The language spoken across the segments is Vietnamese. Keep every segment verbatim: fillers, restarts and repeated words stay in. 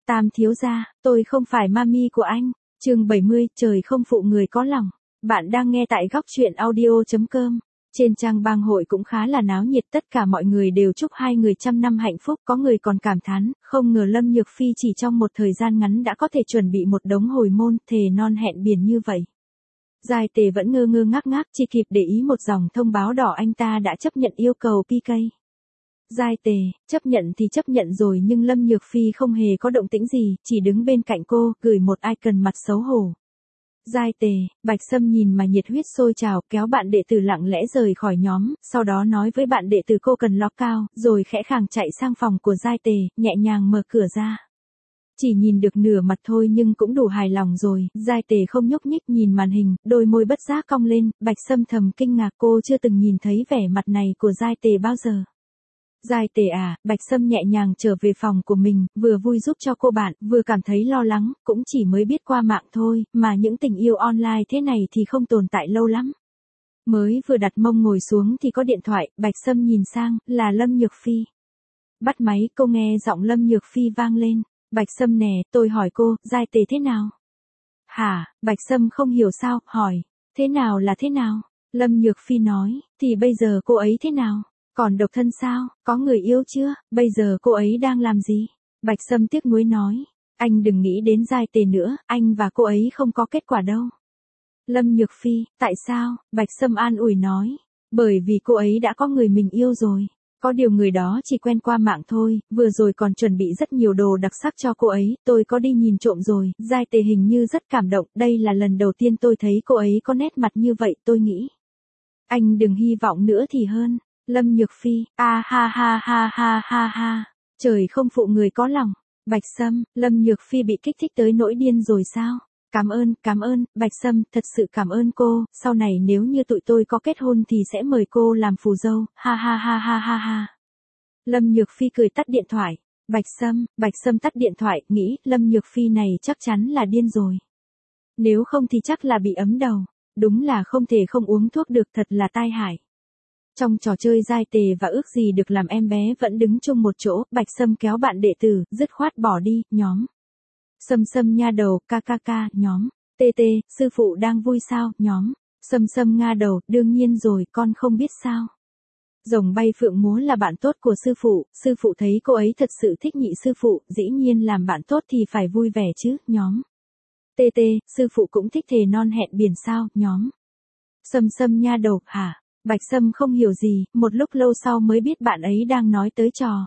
Tam thiếu gia, tôi không phải mami của anh. Chương bảy mươi, trời không phụ người có lòng. Bạn đang nghe tại góc truyện audio chấm com. Trên trang bang hội cũng khá là náo nhiệt, tất cả mọi người đều chúc hai người trăm năm hạnh phúc, có người còn cảm thán, không ngờ Lâm Nhược Phi chỉ trong một thời gian ngắn đã có thể chuẩn bị một đống hồi môn, thề non hẹn biển như vậy. Giai Tề vẫn ngơ ngơ ngác ngác, chỉ kịp để ý một dòng thông báo đỏ anh ta đã chấp nhận yêu cầu pê ca. Giai Tề, chấp nhận thì chấp nhận rồi nhưng Lâm Nhược Phi không hề có động tĩnh gì, chỉ đứng bên cạnh cô, gửi một icon mặt xấu hổ. Giai Tề, Bạch Sâm nhìn mà nhiệt huyết sôi trào, kéo bạn đệ tử lặng lẽ rời khỏi nhóm, sau đó nói với bạn đệ tử cô cần lock cao, rồi khẽ khàng chạy sang phòng của Giai Tề, nhẹ nhàng mở cửa ra. Chỉ nhìn được nửa mặt thôi nhưng cũng đủ hài lòng rồi, Giai Tề không nhúc nhích nhìn màn hình, đôi môi bất giác cong lên, Bạch Sâm thầm kinh ngạc, cô chưa từng nhìn thấy vẻ mặt này của Giai Tề bao giờ. Giai Tề à, Bạch Sâm nhẹ nhàng trở về phòng của mình, vừa vui giúp cho cô bạn, vừa cảm thấy lo lắng, cũng chỉ mới biết qua mạng thôi, mà những tình yêu online thế này thì không tồn tại lâu lắm. Mới vừa đặt mông ngồi xuống thì có điện thoại, Bạch Sâm nhìn sang, là Lâm Nhược Phi. Bắt máy, cô nghe giọng Lâm Nhược Phi vang lên. Bạch Sâm nè, tôi hỏi cô, Giai Tề thế nào? Hả, Bạch Sâm không hiểu sao, hỏi, thế nào là thế nào? Lâm Nhược Phi nói, thì bây giờ cô ấy thế nào? Còn độc thân sao, có người yêu chưa, bây giờ cô ấy đang làm gì? Bạch Sâm tiếc nuối nói, anh đừng nghĩ đến Giai Tề nữa, anh và cô ấy không có kết quả đâu. Lâm Nhược Phi, tại sao? Bạch Sâm an ủi nói, bởi vì cô ấy đã có người mình yêu rồi. Có điều người đó chỉ quen qua mạng thôi, vừa rồi còn chuẩn bị rất nhiều đồ đặc sắc cho cô ấy, tôi có đi nhìn trộm rồi, Giai Tề hình như rất cảm động, đây là lần đầu tiên tôi thấy cô ấy có nét mặt như vậy, tôi nghĩ. Anh đừng hy vọng nữa thì hơn. Lâm Nhược Phi, a ha ha ha ha ha ha, trời không phụ người có lòng. Bạch Sâm, Lâm Nhược Phi bị kích thích tới nỗi điên rồi sao? Cảm ơn, cảm ơn, Bạch Sâm, thật sự cảm ơn cô, sau này nếu như tụi tôi có kết hôn thì sẽ mời cô làm phù dâu, ha ha ha ha ha ha. Lâm Nhược Phi cười tắt điện thoại. Bạch Sâm, Bạch Sâm tắt điện thoại, nghĩ, Lâm Nhược Phi này chắc chắn là điên rồi. Nếu không thì chắc là bị ấm đầu, đúng là không thể không uống thuốc được, thật là tai hại. Trong trò chơi Giai Tề và ước gì được làm em bé vẫn đứng chung một chỗ, Bạch Sâm kéo bạn đệ tử, dứt khoát bỏ đi, nhóm. Sâm Sâm nha đầu, ca ca ca, nhóm. Tê tê, sư phụ đang vui sao, nhóm. Sâm Sâm nga đầu, đương nhiên rồi, con không biết sao. Rồng bay phượng múa là bạn tốt của sư phụ, sư phụ thấy cô ấy thật sự thích nhị sư phụ, dĩ nhiên làm bạn tốt thì phải vui vẻ chứ, nhóm. Tê tê, sư phụ cũng thích thề non hẹn biển sao, nhóm. Sâm Sâm nha đầu, hả? Bạch Sâm không hiểu gì, một lúc lâu sau mới biết bạn ấy đang nói tới trò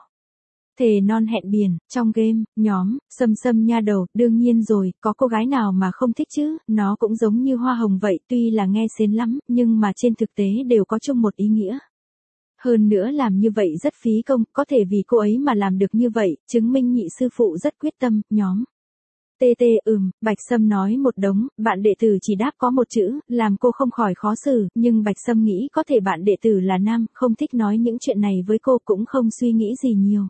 thề non hẹn biển, trong game, nhóm, Sâm Sâm nha đầu, đương nhiên rồi, có cô gái nào mà không thích chứ, nó cũng giống như hoa hồng vậy, tuy là nghe sến lắm, nhưng mà trên thực tế đều có chung một ý nghĩa. Hơn nữa làm như vậy rất phí công, có thể vì cô ấy mà làm được như vậy, chứng minh nhị sư phụ rất quyết tâm, nhóm. Tê tê ừm, Bạch Sâm nói một đống, bạn đệ tử chỉ đáp có một chữ, làm cô không khỏi khó xử, nhưng Bạch Sâm nghĩ có thể bạn đệ tử là nam, không thích nói những chuyện này với cô cũng không suy nghĩ gì nhiều.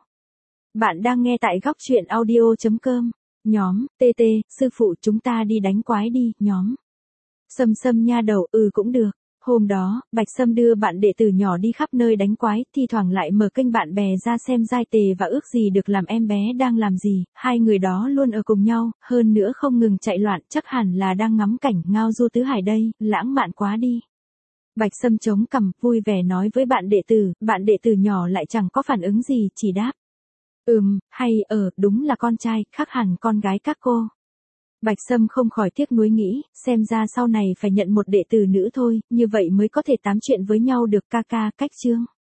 Bạn đang nghe tại góc truyện audio chấm com, nhóm, tê tê, sư phụ chúng ta đi đánh quái đi, nhóm. Sâm Sâm nha đầu, ừ cũng được. Hôm đó, Bạch Sâm đưa bạn đệ tử nhỏ đi khắp nơi đánh quái, thi thoảng lại mở kênh bạn bè ra xem Giai Tề và ước gì được làm em bé đang làm gì, hai người đó luôn ở cùng nhau, hơn nữa không ngừng chạy loạn, chắc hẳn là đang ngắm cảnh ngao du tứ hải đây, lãng mạn quá đi. Bạch Sâm chống cằm, vui vẻ nói với bạn đệ tử, bạn đệ tử nhỏ lại chẳng có phản ứng gì, chỉ đáp. Ừm, hay, ờ, đúng là con trai, khác hẳn con gái các cô. Bạch Sâm không khỏi tiếc nuối nghĩ, xem ra sau này phải nhận một đệ tử nữ thôi, như vậy mới có thể tám chuyện với nhau được, ca ca, cách chương.